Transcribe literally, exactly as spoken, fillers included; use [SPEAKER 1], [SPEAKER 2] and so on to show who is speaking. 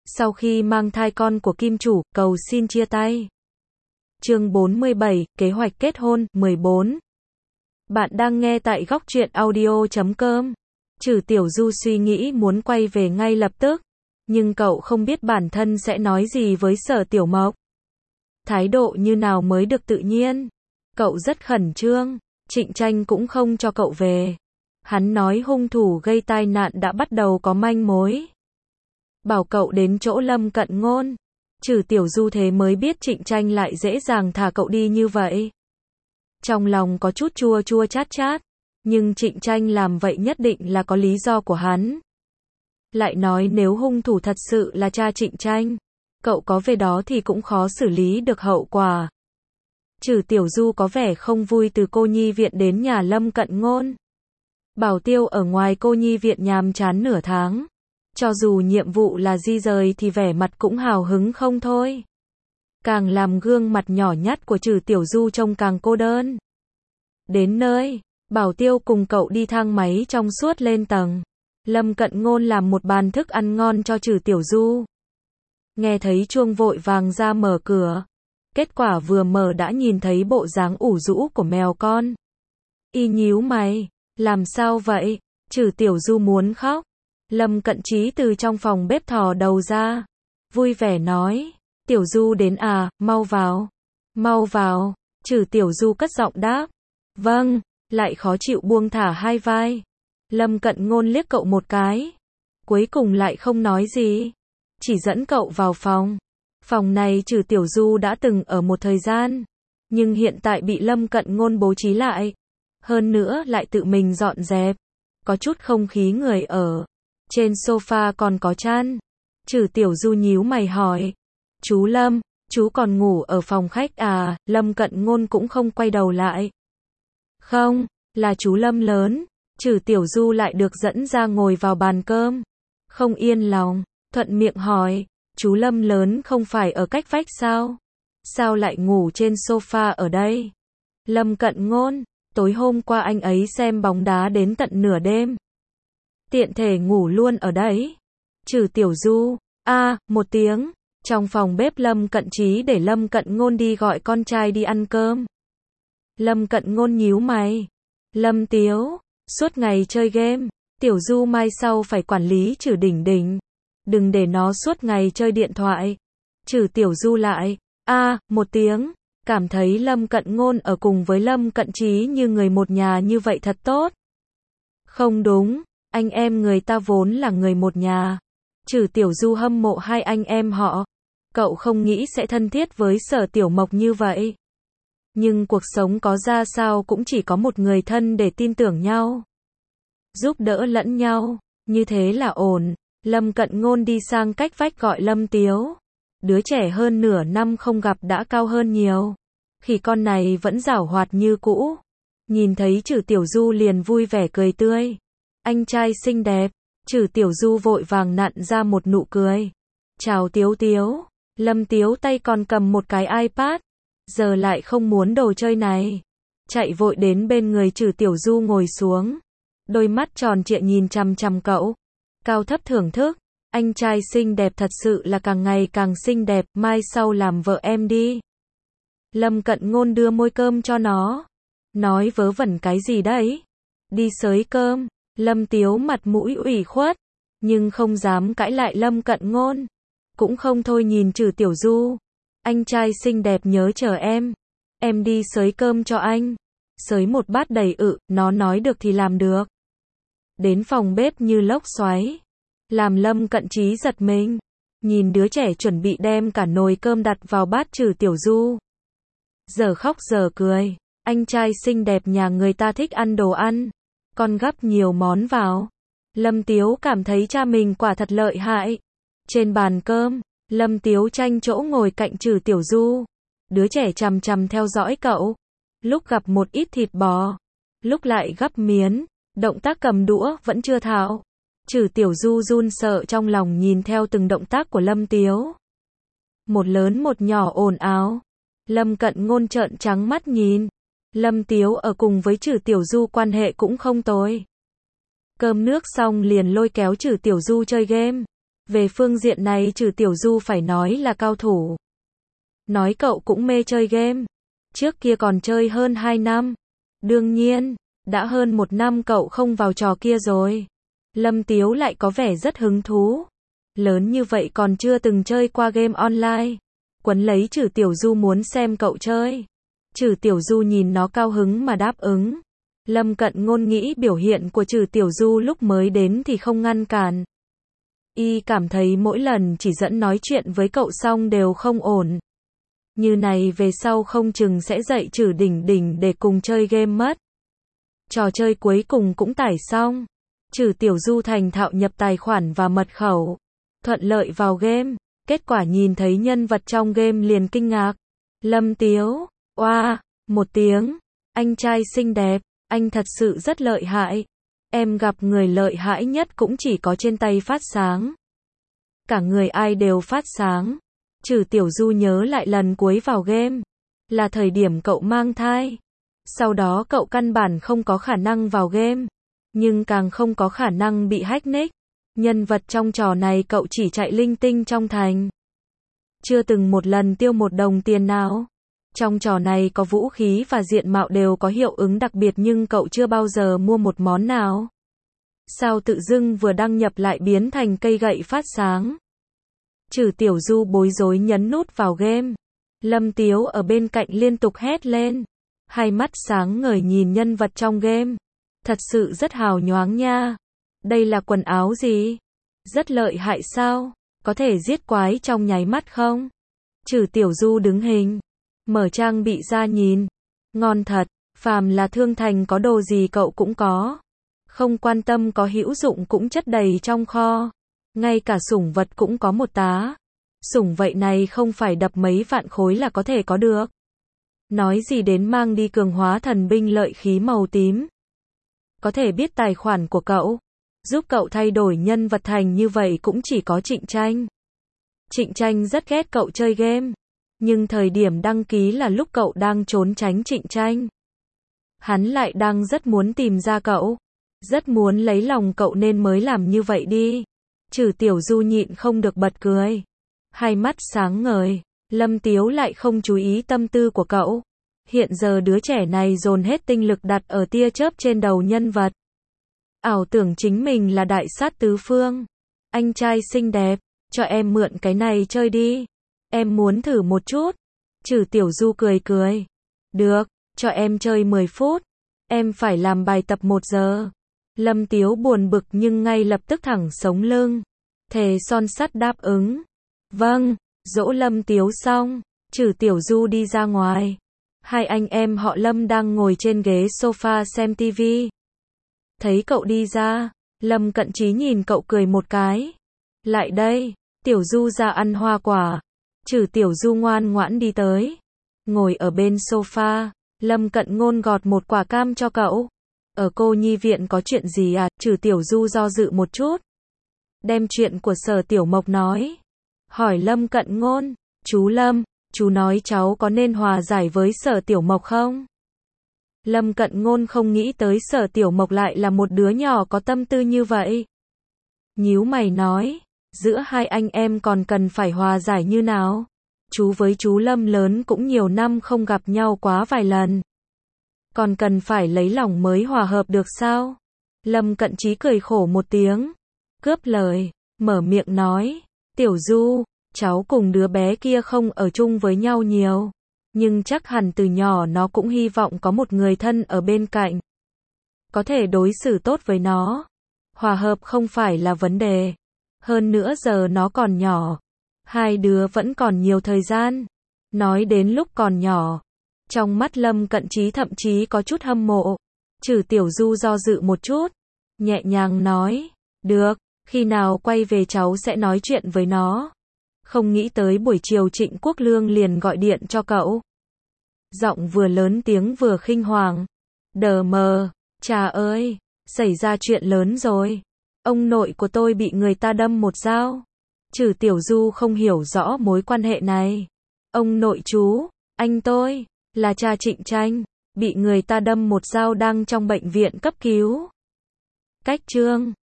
[SPEAKER 1] Sau khi mang thai con của kim chủ, cầu xin chia tay. Chương bốn mươi bảy, kế hoạch kết hôn, mười bốn. Bạn đang nghe tại góc truyện audio chấm com. Trừ Tiểu Du suy nghĩ muốn quay về ngay lập tức, nhưng cậu không biết bản thân sẽ nói gì với Sở Tiểu Mộc. Thái độ như nào mới được tự nhiên. Cậu rất khẩn trương, Trịnh Tranh cũng không cho cậu về. Hắn nói hung thủ gây tai nạn đã bắt đầu có manh mối. Bảo cậu đến chỗ Lâm Cận Ngôn. Trừ Tiểu Du thế mới biết Trịnh Tranh lại dễ dàng thả cậu đi như vậy. Trong lòng có chút chua chua chát chát, nhưng Trịnh Tranh làm vậy nhất định là có lý do của hắn. Lại nói nếu hung thủ thật sự là cha Trịnh Tranh, cậu có về đó thì cũng khó xử lý được hậu quả. Trừ Tiểu Du có vẻ không vui từ cô nhi viện đến nhà Lâm Cận Ngôn. Bảo Tiêu ở ngoài cô nhi viện nhàm chán nửa tháng. Cho dù nhiệm vụ là di rời thì vẻ mặt cũng hào hứng không thôi. Càng làm gương mặt nhỏ nhắt của Trừ Tiểu Du trông càng cô đơn. Đến nơi, Bảo Tiêu cùng cậu đi thang máy trong suốt lên tầng. Lâm Cận Ngôn làm một bàn thức ăn ngon cho Trừ Tiểu Du. Nghe thấy chuông vội vàng ra mở cửa. Kết quả vừa mở đã nhìn thấy bộ dáng ủ rũ của mèo con. Y nhíu mày, làm sao vậy? Trừ Tiểu Du muốn khóc. Lâm Cận Chí từ trong phòng bếp thò đầu ra, vui vẻ nói, Tiểu Du đến à, mau vào, mau vào. Trừ Tiểu Du cất giọng đáp, vâng, lại khó chịu buông thả hai vai. Lâm Cận Ngôn liếc cậu một cái, cuối cùng lại không nói gì, chỉ dẫn cậu vào phòng. Phòng này Trừ Tiểu Du đã từng ở một thời gian, nhưng hiện tại bị Lâm Cận Ngôn bố trí lại, hơn nữa lại tự mình dọn dẹp, có chút không khí người ở. Trên sofa còn có chăn. Trừ Tiểu Du nhíu mày hỏi, chú Lâm, chú còn ngủ ở phòng khách à? Lâm Cận Ngôn cũng không quay đầu lại. Không, là chú Lâm lớn. Trừ Tiểu Du lại được dẫn ra ngồi vào bàn cơm. Không yên lòng, thuận miệng hỏi, chú Lâm lớn không phải ở cách vách sao? Sao lại ngủ trên sofa ở đây? Lâm Cận Ngôn, tối hôm qua anh ấy xem bóng đá đến tận nửa đêm. Tiện thể ngủ luôn ở đấy. Trừ Tiểu Du, a à, một tiếng. Trong phòng bếp Lâm Cận Chí để Lâm Cận Ngôn đi gọi con trai đi ăn cơm. Lâm Cận Ngôn nhíu mày. Lâm Tiếu, suốt ngày chơi game. Tiểu Du mai sau phải quản lý Trừ Đỉnh Đỉnh. Đừng để nó suốt ngày chơi điện thoại. Trừ Tiểu Du lại, a à, một tiếng. Cảm thấy Lâm Cận Ngôn ở cùng với Lâm Cận Chí như người một nhà như vậy thật tốt. Không đúng. Anh em người ta vốn là người một nhà. Trừ Tiểu Du hâm mộ hai anh em họ. Cậu không nghĩ sẽ thân thiết với Sở Tiểu Mộc như vậy. Nhưng cuộc sống có ra sao cũng chỉ có một người thân để tin tưởng nhau. Giúp đỡ lẫn nhau. Như thế là ổn. Lâm Cận Ngôn đi sang cách vách gọi Lâm Tiếu. Đứa trẻ hơn nửa năm không gặp đã cao hơn nhiều. Khỉ con này vẫn giảo hoạt như cũ. Nhìn thấy Trừ Tiểu Du liền vui vẻ cười tươi. Anh trai xinh đẹp. Trừ Tiểu Du vội vàng nặn ra một nụ cười. Chào Tiếu Tiếu. Lâm Tiếu tay còn cầm một cái iPad. Giờ lại không muốn đồ chơi này. Chạy vội đến bên người Trừ Tiểu Du ngồi xuống. Đôi mắt tròn trịa nhìn chằm chằm cậu. Cao thấp thưởng thức. Anh trai xinh đẹp thật sự là càng ngày càng xinh đẹp. Mai sau làm vợ em đi. Lâm Cận Ngôn đưa môi cơm cho nó. Nói vớ vẩn cái gì đấy? Đi xới cơm. Lâm Tiếu mặt mũi ủy khuất, nhưng không dám cãi lại Lâm Cận Ngôn. Cũng không thôi nhìn Trừ Tiểu Du. Anh trai xinh đẹp nhớ chờ em. Em đi xới cơm cho anh. Xới một bát đầy ự, nó nói được thì làm được. Đến phòng bếp như lốc xoáy. Làm Lâm Cận Chí giật mình. Nhìn đứa trẻ chuẩn bị đem cả nồi cơm đặt vào bát Trừ Tiểu Du. Giờ khóc giờ cười. Anh trai xinh đẹp nhà người ta thích ăn đồ ăn. Con gắp nhiều món vào. Lâm Tiếu cảm thấy cha mình quả thật lợi hại. Trên bàn cơm, Lâm Tiếu tranh chỗ ngồi cạnh Trừ Tiểu Du. Đứa trẻ chằm chằm theo dõi cậu. Lúc gặp một ít thịt bò, lúc lại gắp miến, động tác cầm đũa vẫn chưa thạo. Trừ Tiểu Du run sợ trong lòng nhìn theo từng động tác của Lâm Tiếu. Một lớn một nhỏ ồn ào. Lâm Cận Ngôn trợn trắng mắt nhìn. Lâm Tiếu ở cùng với Trừ Tiểu Du quan hệ cũng không tồi. Cơm nước xong liền lôi kéo Trừ Tiểu Du chơi game. Về phương diện này Trừ Tiểu Du phải nói là cao thủ. Nói cậu cũng mê chơi game. Trước kia còn chơi hơn hai năm. Đương nhiên, đã hơn một năm cậu không vào trò kia rồi. Lâm Tiếu lại có vẻ rất hứng thú. Lớn như vậy còn chưa từng chơi qua game online. Quấn lấy Trừ Tiểu Du muốn xem cậu chơi. Trừ Tiểu Du nhìn nó cao hứng mà đáp ứng. Lâm Cận Ngôn nghĩ biểu hiện của Trừ Tiểu Du lúc mới đến thì không ngăn cản. Y cảm thấy mỗi lần chỉ dẫn nói chuyện với cậu xong đều không ổn. Như này về sau không chừng sẽ dạy Trừ Đỉnh Đỉnh để cùng chơi game mất. Trò chơi cuối cùng cũng tải xong. Trừ Tiểu Du thành thạo nhập tài khoản và mật khẩu. Thuận lợi vào game. Kết quả nhìn thấy nhân vật trong game liền kinh ngạc. Lâm Tiếu, oa, wow, một tiếng. Anh trai xinh đẹp, anh thật sự rất lợi hại. Em gặp người lợi hại nhất cũng chỉ có trên tay phát sáng. Cả người ai đều phát sáng. Trừ Tiểu Du nhớ lại lần cuối vào game. Là thời điểm cậu mang thai. Sau đó cậu căn bản không có khả năng vào game. Nhưng càng không có khả năng bị hack nick. Nhân vật trong trò này cậu chỉ chạy linh tinh trong thành. Chưa từng một lần tiêu một đồng tiền nào. Trong trò này có vũ khí và diện mạo đều có hiệu ứng đặc biệt nhưng cậu chưa bao giờ mua một món nào. Sao tự dưng vừa đăng nhập lại biến thành cây gậy phát sáng. Trừ Tiểu Du bối rối nhấn nút vào game. Lâm Tiếu ở bên cạnh liên tục hét lên. Hai mắt sáng ngời nhìn nhân vật trong game. Thật sự rất hào nhoáng nha. Đây là quần áo gì? Rất lợi hại sao? Có thể giết quái trong nháy mắt không? Trừ Tiểu Du đứng hình. Mở trang bị ra nhìn. Ngon thật. Phàm là thương thành có đồ gì cậu cũng có. Không quan tâm có hữu dụng cũng chất đầy trong kho. Ngay cả sủng vật cũng có một tá. Sủng vậy này không phải đập mấy vạn khối là có thể có được. Nói gì đến mang đi cường hóa thần binh lợi khí màu tím. Có thể biết tài khoản của cậu. Giúp cậu thay đổi nhân vật thành như vậy cũng chỉ có Trịnh Tranh. Trịnh Tranh rất ghét cậu chơi game. Nhưng thời điểm đăng ký là lúc cậu đang trốn tránh Trịnh Tranh. Hắn lại đang rất muốn tìm ra cậu. Rất muốn lấy lòng cậu nên mới làm như vậy đi. Trừ Tiểu Du nhịn không được bật cười. Hai mắt sáng ngời. Lâm Tiếu lại không chú ý tâm tư của cậu. Hiện giờ đứa trẻ này dồn hết tinh lực đặt ở tia chớp trên đầu nhân vật. Ảo tưởng chính mình là đại sát tứ phương. Anh trai xinh đẹp, cho em mượn cái này chơi đi. Em muốn thử một chút. Trừ Tiểu Du cười cười. Được, cho em chơi mười phút. Em phải làm bài tập một giờ. Lâm Tiếu buồn bực nhưng ngay lập tức thẳng sống lưng. Thề son sắt đáp ứng. Vâng, dỗ Lâm Tiếu xong. Trừ Tiểu Du đi ra ngoài. Hai anh em họ Lâm đang ngồi trên ghế sofa xem tivi. Thấy cậu đi ra, Lâm Cận Chí nhìn cậu cười một cái. Lại đây, Tiểu Du ra ăn hoa quả. Trừ Tiểu Du ngoan ngoãn đi tới. Ngồi ở bên sofa, Lâm Cận Ngôn gọt một quả cam cho cậu. Ở cô nhi viện có chuyện gì à? Trừ Tiểu Du do dự một chút. Đem chuyện của Sở Tiểu Mộc nói. Hỏi Lâm Cận Ngôn, chú Lâm, chú nói cháu có nên hòa giải với Sở Tiểu Mộc không? Lâm Cận Ngôn không nghĩ tới Sở Tiểu Mộc lại là một đứa nhỏ có tâm tư như vậy. Nhíu mày nói, giữa hai anh em còn cần phải hòa giải như nào? Chú với chú Lâm lớn cũng nhiều năm không gặp nhau quá vài lần. Còn cần phải lấy lòng mới hòa hợp được sao? Lâm Cận Chí cười khổ một tiếng. Cướp lời, mở miệng nói. Tiểu Du, cháu cùng đứa bé kia không ở chung với nhau nhiều. Nhưng chắc hẳn từ nhỏ nó cũng hy vọng có một người thân ở bên cạnh. Có thể đối xử tốt với nó. Hòa hợp không phải là vấn đề. Hơn nữa giờ nó còn nhỏ. Hai đứa vẫn còn nhiều thời gian. Nói đến lúc còn nhỏ. Trong mắt Lâm Cận Chí thậm chí có chút hâm mộ. Trừ Tiểu Du do dự một chút. Nhẹ nhàng nói. Được, khi nào quay về cháu sẽ nói chuyện với nó. Không nghĩ tới buổi chiều Trịnh Quốc Lương liền gọi điện cho cậu. Giọng vừa lớn tiếng vừa khinh hoàng. Đờ mờ, cha ơi, xảy ra chuyện lớn rồi. Ông nội của tôi bị người ta đâm một dao. Trừ Tiểu Du không hiểu rõ mối quan hệ này. Ông nội chú, anh tôi, là cha Trịnh Tranh, bị người ta đâm một dao đang trong bệnh viện cấp cứu. Cách chương